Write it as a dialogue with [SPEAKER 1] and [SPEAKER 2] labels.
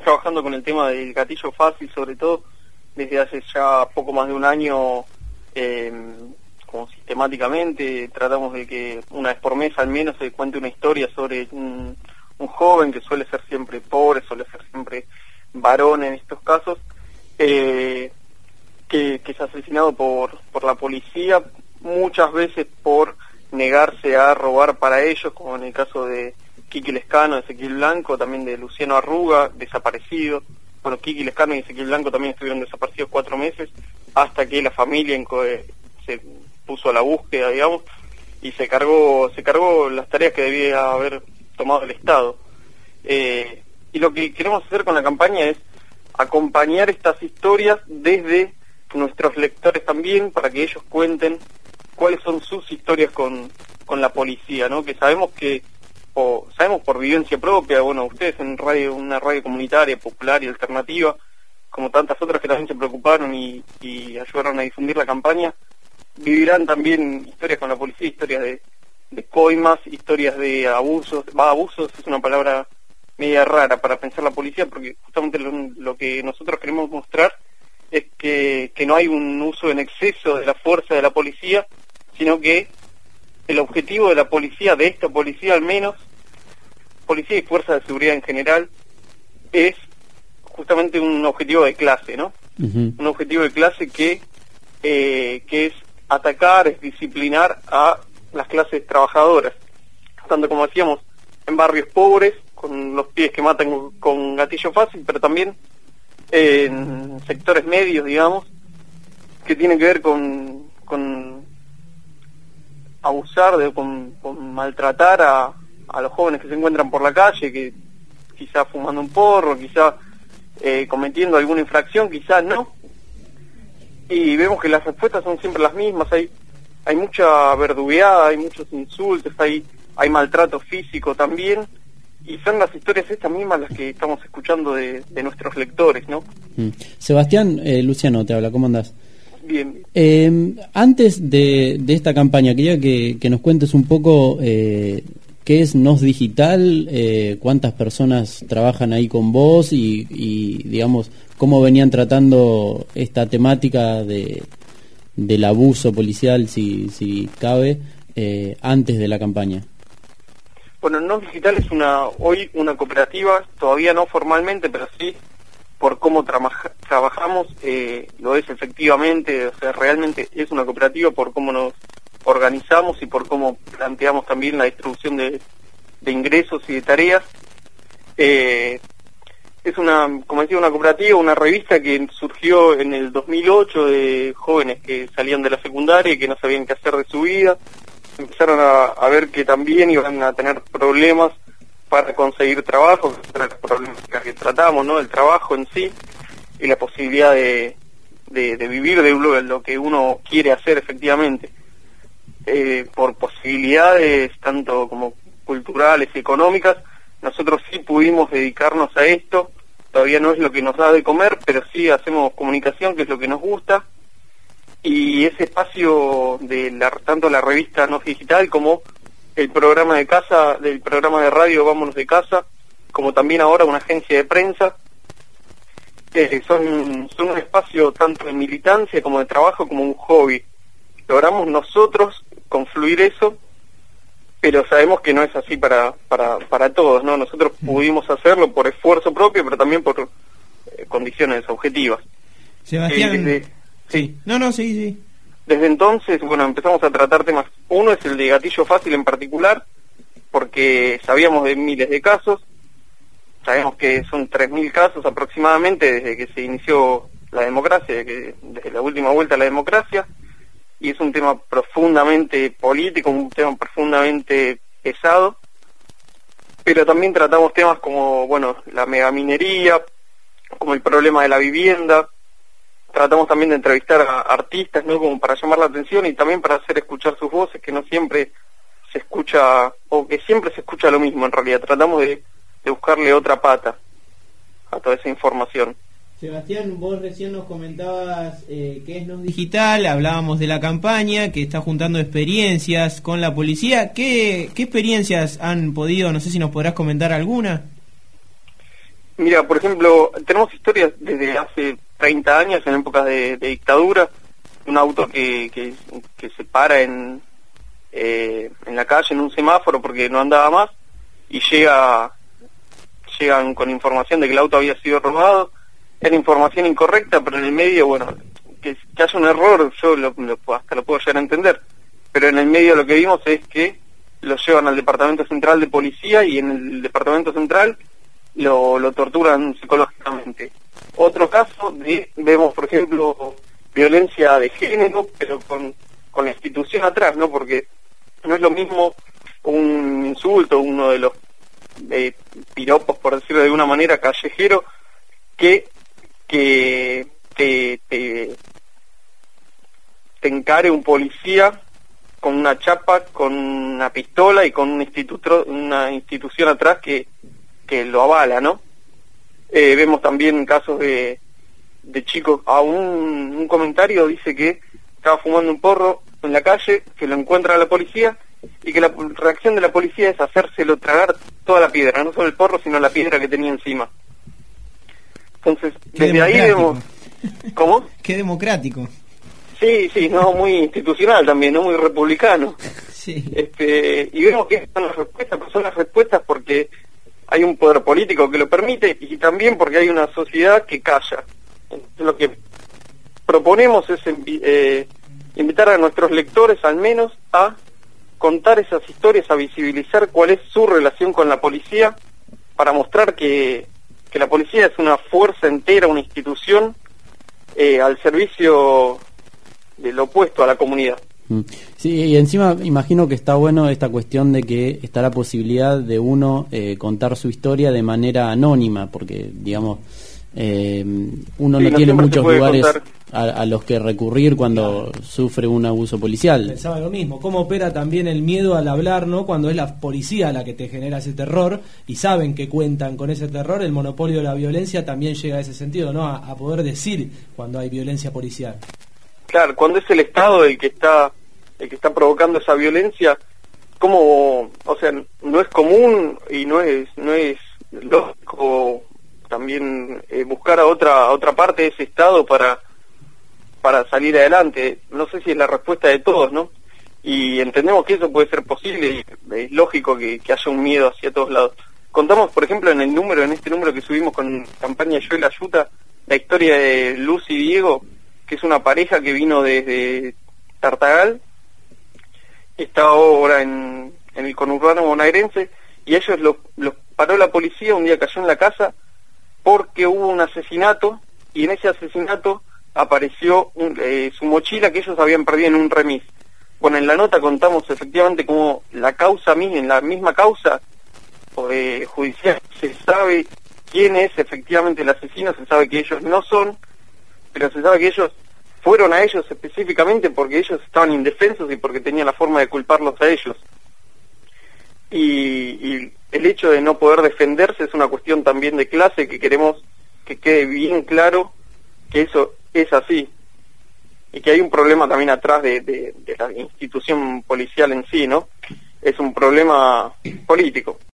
[SPEAKER 1] trabajando con el tema del gatillo fácil, sobre todo desde hace ya poco más de un año, como sistemáticamente tratamos de que una vez por mes al menos se cuente una historia sobre un joven que suele ser siempre pobre, suele ser siempre varón en estos casos, que es asesinado por la policía, muchas veces por negarse a robar para ellos, como en el caso de Kiki Lescano, de Ezequiel Blanco, también de Luciano Arruga, desaparecido. Bueno, Kiki Lescano y Ezequiel Blanco también estuvieron desaparecidos 4 meses, hasta que la familia se puso a la búsqueda, digamos, y se cargó las tareas que debía haber tomado el Estado. Y lo que queremos hacer con la campaña es acompañar estas historias desde nuestros lectores también, para que ellos cuenten cuáles son sus historias con la policía, ¿no? Que sabemos por vivencia propia, bueno, ustedes en una radio comunitaria, popular y alternativa, como tantas otras que también se preocuparon y ayudaron a difundir la campaña, vivirán también historias con la policía, historias de coimas, historias de abusos. Abusos es una palabra media rara para pensar la policía, porque justamente lo que nosotros queremos mostrar es que no hay un uso en exceso de la fuerza de la policía, sino que el objetivo de la policía, de esta policía al menos, policía y fuerza de seguridad en general, es justamente un objetivo de clase, ¿no? Uh-huh. Un objetivo de clase que es atacar, es disciplinar a las clases trabajadoras, tanto como decíamos, en barrios pobres, con los pibes que matan con gatillo fácil, pero también en sectores medios, digamos, que tienen que ver con abusar, con maltratar a los jóvenes que se encuentran por la calle, que quizá fumando un porro, quizá cometiendo alguna infracción, quizá no. Y vemos que las respuestas son siempre las mismas, hay mucha verdugueada, hay muchos insultos, hay maltrato físico también, y son las historias estas mismas las que estamos escuchando de nuestros lectores, ¿no?
[SPEAKER 2] Sebastián, Luciano te habla, ¿cómo andás?
[SPEAKER 1] Bien.
[SPEAKER 2] Antes de esta campaña, quería que nos cuentes un poco qué es Nos Digital, cuántas personas trabajan ahí con vos y digamos, cómo venían tratando esta temática del abuso policial, si cabe, antes de la campaña.
[SPEAKER 1] Bueno, Nos Digital es hoy una cooperativa, todavía no formalmente, pero sí por cómo trabajamos, lo es efectivamente, o sea, realmente es una cooperativa por cómo nos organizamos y por cómo planteamos también la distribución de ingresos y de tareas. Es como decía, una cooperativa, una revista que surgió en el 2008 de jóvenes que salían de la secundaria y que no sabían qué hacer de su vida. Empezaron a ver que también iban a tener problemas para conseguir trabajo, que eran los problemas que tratamos, ¿no? El trabajo en sí y la posibilidad de vivir de lo que uno quiere hacer efectivamente. Por posibilidades tanto como culturales y económicas, nosotros sí pudimos dedicarnos a esto. Todavía no es lo que nos da de comer, pero sí hacemos comunicación, que es lo que nos gusta. Y ese espacio de tanto la revista Nos Digital como el programa del programa de radio Vámonos de Casa, como también ahora una agencia de prensa, son un espacio tanto de militancia como de trabajo, como un hobby. Logramos nosotros confluir eso, pero sabemos que no es así para todos, ¿no? Nosotros pudimos hacerlo por esfuerzo propio, pero también por condiciones objetivas.
[SPEAKER 3] Sebastián, sí. Sí.
[SPEAKER 1] Desde entonces, bueno, empezamos a tratar temas. Uno es el de gatillo fácil en particular, porque sabíamos de miles de casos, sabemos que son 3.000 casos aproximadamente desde que se inició la democracia, desde la última vuelta a la democracia, y es un tema profundamente político, un tema profundamente pesado, pero también tratamos temas como, bueno, la megaminería, como el problema de la vivienda. Tratamos también de entrevistar a artistas, ¿no? Como para llamar la atención y también para hacer escuchar sus voces, que no siempre se escucha, o que siempre se escucha lo mismo en realidad. Tratamos de buscarle otra pata a toda esa información.
[SPEAKER 3] Sebastián, vos recién nos comentabas que es Nos Digital, hablábamos de la campaña, que está juntando experiencias con la policía. ¿Qué experiencias han podido, no sé si nos podrás comentar alguna?
[SPEAKER 1] Mira, por ejemplo, tenemos historias desde hace 30 años, en épocas de dictadura, un auto que se para en la calle, en un semáforo, porque no andaba más, y llegan con información de que el auto había sido robado. Era información incorrecta, pero en el medio, bueno, que haya un error, yo hasta lo puedo llegar a entender, pero en el medio lo que vimos es que lo llevan al Departamento Central de Policía, y en el Departamento Central lo torturan psicológicamente. Otro caso vemos, por ejemplo, violencia de género, pero con la institución atrás, ¿no? Porque no es lo mismo un insulto, uno de los piropos, por decirlo de alguna manera, callejero, que te encare un policía con una chapa, con una pistola y con una institución atrás que lo avala, ¿no? Vemos también casos de chicos. Un comentario dice que estaba fumando un porro en la calle, que lo encuentra la policía, y que la reacción de la policía es hacérselo tragar toda la piedra, no solo el porro, sino la piedra que tenía encima. Entonces, desde ahí vemos... ¿Cómo?
[SPEAKER 3] Qué democrático.
[SPEAKER 1] Sí, no, muy institucional también, no muy republicano.
[SPEAKER 3] Sí.
[SPEAKER 1] Y vemos que son las respuestas porque hay un poder político que lo permite, y también porque hay una sociedad que calla. Entonces, lo que proponemos es invitar a nuestros lectores al menos a contar esas historias, a visibilizar cuál es su relación con la policía, para mostrar que la policía es una fuerza entera, una institución al servicio de lo opuesto a la comunidad.
[SPEAKER 2] Sí, y encima imagino que está bueno esta cuestión de que está la posibilidad de uno contar su historia de manera anónima, porque digamos uno no tiene muchos lugares a los que recurrir cuando sufre un abuso policial.
[SPEAKER 4] Pensaba lo mismo, cómo opera también el miedo al hablar, ¿no? Cuando es la policía la que te genera ese terror y saben que cuentan con ese terror, el monopolio de la violencia también llega a ese sentido, ¿no? A poder decir cuando hay violencia policial.
[SPEAKER 1] Claro, cuando es el Estado el que está provocando esa violencia, como, o sea, no es común y no es lógico también buscar a otra parte de ese Estado para salir adelante. No sé si es la respuesta de todos, ¿no? Y entendemos que eso puede ser posible, y es lógico que haya un miedo hacia todos lados. Contamos, por ejemplo, en este número que subimos con campaña Yo y la Yuta, la historia de Luz y Diego, que es una pareja que vino desde Tartagal, está ahora en el conurbano bonaerense, y ellos los paró la policía, un día cayó en la casa porque hubo un asesinato, y en ese asesinato apareció su mochila que ellos habían perdido en un remis. Bueno, en la nota contamos efectivamente cómo en la misma causa judicial se sabe quién es efectivamente el asesino, se sabe que ellos no son, pero se sabe que ellos fueron a ellos específicamente porque ellos estaban indefensos y porque tenían la forma de culparlos a ellos. Y el hecho de no poder defenderse es una cuestión también de clase, que queremos que quede bien claro que eso es así, y que hay un problema también atrás de la institución policial en sí, ¿no? Es un problema político.